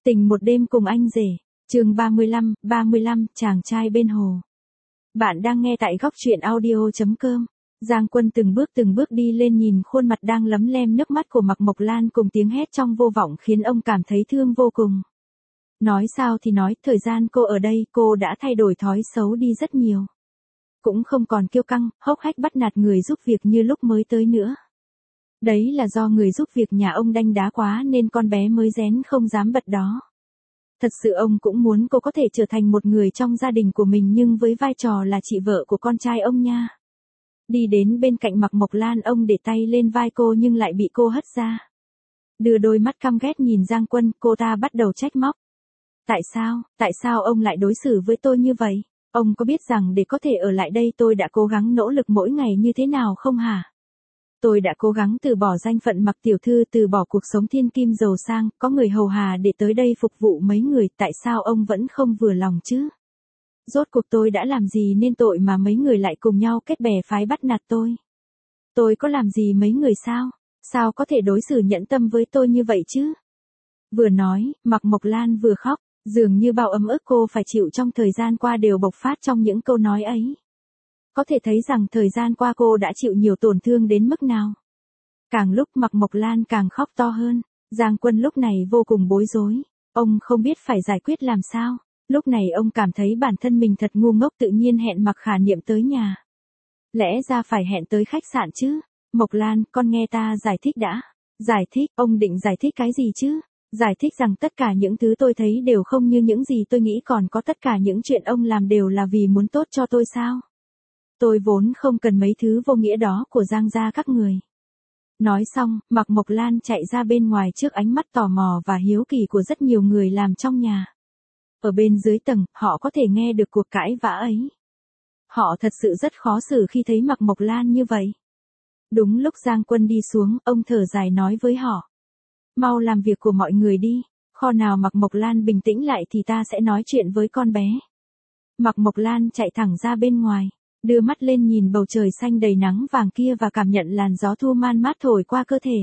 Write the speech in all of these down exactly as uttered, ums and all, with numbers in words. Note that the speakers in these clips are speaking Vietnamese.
Tình một đêm cùng anh rể, chương ba mươi lăm, ba mươi lăm, chàng trai bên hồ. Bạn đang nghe tại góc truyện audio.com. Giang Quân từng bước từng bước đi lên, nhìn khuôn mặt đang lấm lem nước mắt của Mạc Mộc Lan cùng tiếng hét trong vô vọng khiến ông cảm thấy thương vô cùng. Nói sao thì nói, thời gian cô ở đây cô đã thay đổi thói xấu đi rất nhiều. Cũng không còn kiêu căng, hốc hách bắt nạt người giúp việc như lúc mới tới nữa. Đấy là do người giúp việc nhà ông đanh đá quá nên con bé mới rén không dám bật đó. Thật sự ông cũng muốn cô có thể trở thành một người trong gia đình của mình, nhưng với vai trò là chị vợ của con trai ông nha. Đi đến bên cạnh Mạc Mộc Lan, ông để tay lên vai cô nhưng lại bị cô hất ra. Đưa đôi mắt căm ghét nhìn Giang Quân, cô ta bắt đầu trách móc. Tại sao, tại sao ông lại đối xử với tôi như vậy? Ông có biết rằng để có thể ở lại đây tôi đã cố gắng nỗ lực mỗi ngày như thế nào không hả? Tôi đã cố gắng từ bỏ danh phận Mạc tiểu thư, từ bỏ cuộc sống thiên kim giàu sang, có người hầu hà để tới đây phục vụ mấy người, tại sao ông vẫn không vừa lòng chứ? Rốt cuộc tôi đã làm gì nên tội mà mấy người lại cùng nhau kết bè phái bắt nạt tôi? Tôi có làm gì mấy người sao? Sao có thể đối xử nhẫn tâm với tôi như vậy chứ? Vừa nói, Mạc Mộc Lan vừa khóc, dường như bao ấm ức cô phải chịu trong thời gian qua đều bộc phát trong những câu nói ấy. Có thể thấy rằng thời gian qua cô đã chịu nhiều tổn thương đến mức nào. Càng lúc Mạc Mộc Lan càng khóc to hơn. Giang Quân lúc này vô cùng bối rối. Ông không biết phải giải quyết làm sao. Lúc này ông cảm thấy bản thân mình thật ngu ngốc, tự nhiên hẹn Mạc Khả Niệm tới nhà. Lẽ ra phải hẹn tới khách sạn chứ. Mộc Lan, con nghe ta giải thích đã. Giải thích, ông định giải thích cái gì chứ? Giải thích rằng tất cả những thứ tôi thấy đều không như những gì tôi nghĩ, còn có tất cả những chuyện ông làm đều là vì muốn tốt cho tôi sao? Tôi vốn không cần mấy thứ vô nghĩa đó của Giang gia các người. Nói xong, Mạc Mộc Lan chạy ra bên ngoài trước ánh mắt tò mò và hiếu kỳ của rất nhiều người làm trong nhà. Ở bên dưới tầng, họ có thể nghe được cuộc cãi vã ấy. Họ thật sự rất khó xử khi thấy Mạc Mộc Lan như vậy. Đúng lúc Giang Quân đi xuống, ông thở dài nói với họ. Mau làm việc của mọi người đi, kho nào Mạc Mộc Lan bình tĩnh lại thì ta sẽ nói chuyện với con bé. Mạc Mộc Lan chạy thẳng ra bên ngoài. Đưa mắt lên nhìn bầu trời xanh đầy nắng vàng kia và cảm nhận làn gió thu man mát thổi qua cơ thể.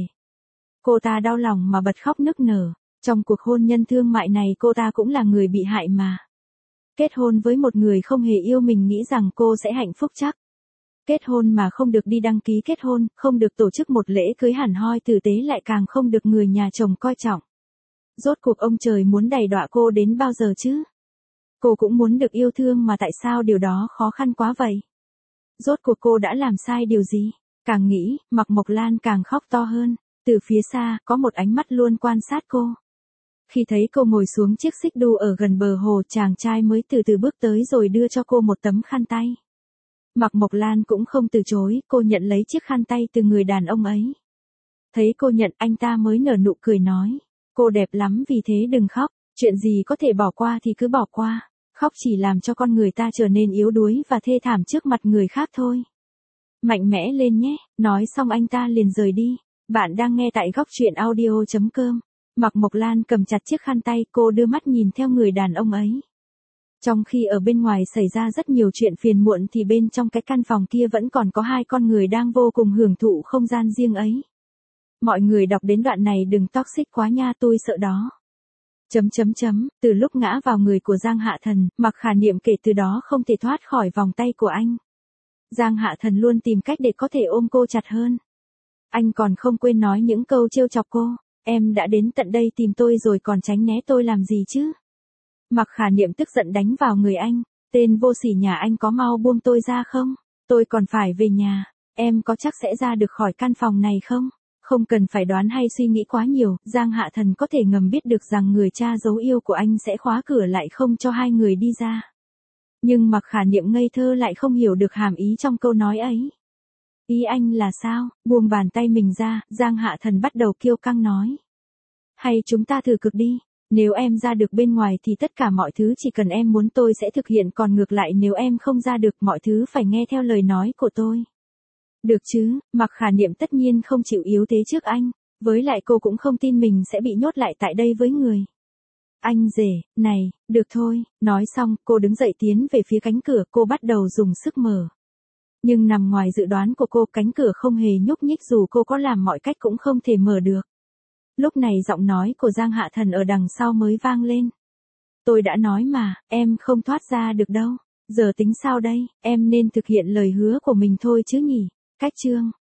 Cô ta đau lòng mà bật khóc nức nở. Trong cuộc hôn nhân thương mại này cô ta cũng là người bị hại mà. Kết hôn với một người không hề yêu mình, nghĩ rằng cô sẽ hạnh phúc chắc. Kết hôn mà không được đi đăng ký kết hôn, không được tổ chức một lễ cưới hẳn hoi tử tế, lại càng không được người nhà chồng coi trọng. Rốt cuộc ông trời muốn đày đọa cô đến bao giờ chứ? Cô cũng muốn được yêu thương mà tại sao điều đó khó khăn quá vậy? Rốt cuộc cô đã làm sai điều gì? Càng nghĩ, Mạc Mộc Lan càng khóc to hơn. Từ phía xa, có một ánh mắt luôn quan sát cô. Khi thấy cô ngồi xuống chiếc xích đu ở gần bờ hồ, chàng trai mới từ từ bước tới rồi đưa cho cô một tấm khăn tay. Mạc Mộc Lan cũng không từ chối, cô nhận lấy chiếc khăn tay từ người đàn ông ấy. Thấy cô nhận, anh ta mới nở nụ cười nói. Cô đẹp lắm, vì thế đừng khóc, chuyện gì có thể bỏ qua thì cứ bỏ qua. Khóc chỉ làm cho con người ta trở nên yếu đuối và thê thảm trước mặt người khác thôi. Mạnh mẽ lên nhé, nói xong anh ta liền rời đi. Bạn đang nghe tại góc truyện audio.com. Mạc Mộc Lan cầm chặt chiếc khăn tay, cô đưa mắt nhìn theo người đàn ông ấy. Trong khi ở bên ngoài xảy ra rất nhiều chuyện phiền muộn thì bên trong cái căn phòng kia vẫn còn có hai con người đang vô cùng hưởng thụ không gian riêng ấy. Mọi người đọc đến đoạn này đừng toxic quá nha, tôi sợ đó. Chấm chấm chấm, từ lúc ngã vào người của Giang Hạ Thần, Mạc Khả Niệm kể từ đó không thể thoát khỏi vòng tay của anh. Giang Hạ Thần luôn tìm cách để có thể ôm cô chặt hơn. Anh còn không quên nói những câu trêu chọc cô. Em đã đến tận đây tìm tôi rồi còn tránh né tôi làm gì chứ? Mạc Khả Niệm tức giận đánh vào người anh. Tên vô sỉ nhà anh có mau buông tôi ra không? Tôi còn phải về nhà. Em có chắc sẽ ra được khỏi căn phòng này không? Không cần phải đoán hay suy nghĩ quá nhiều, Giang Hạ Thần có thể ngầm biết được rằng người cha giấu yêu của anh sẽ khóa cửa lại không cho hai người đi ra. Nhưng Mạc Khả Niệm ngây thơ lại không hiểu được hàm ý trong câu nói ấy. Ý anh là sao? Buông bàn tay mình ra, Giang Hạ Thần bắt đầu kiêu căng nói. Hay chúng ta thử cực đi, nếu em ra được bên ngoài thì tất cả mọi thứ chỉ cần em muốn tôi sẽ thực hiện, còn ngược lại nếu em không ra được mọi thứ phải nghe theo lời nói của tôi. Được chứ, Mạc Khả Niệm tất nhiên không chịu yếu thế trước anh, với lại cô cũng không tin mình sẽ bị nhốt lại tại đây với người. Anh rể, này, được thôi, nói xong, cô đứng dậy tiến về phía cánh cửa, cô bắt đầu dùng sức mở. Nhưng nằm ngoài dự đoán của cô, cánh cửa không hề nhúc nhích, dù cô có làm mọi cách cũng không thể mở được. Lúc này giọng nói của Giang Hạ Thần ở đằng sau mới vang lên. Tôi đã nói mà, em không thoát ra được đâu. Giờ tính sao đây, em nên thực hiện lời hứa của mình thôi chứ nhỉ. Cách chương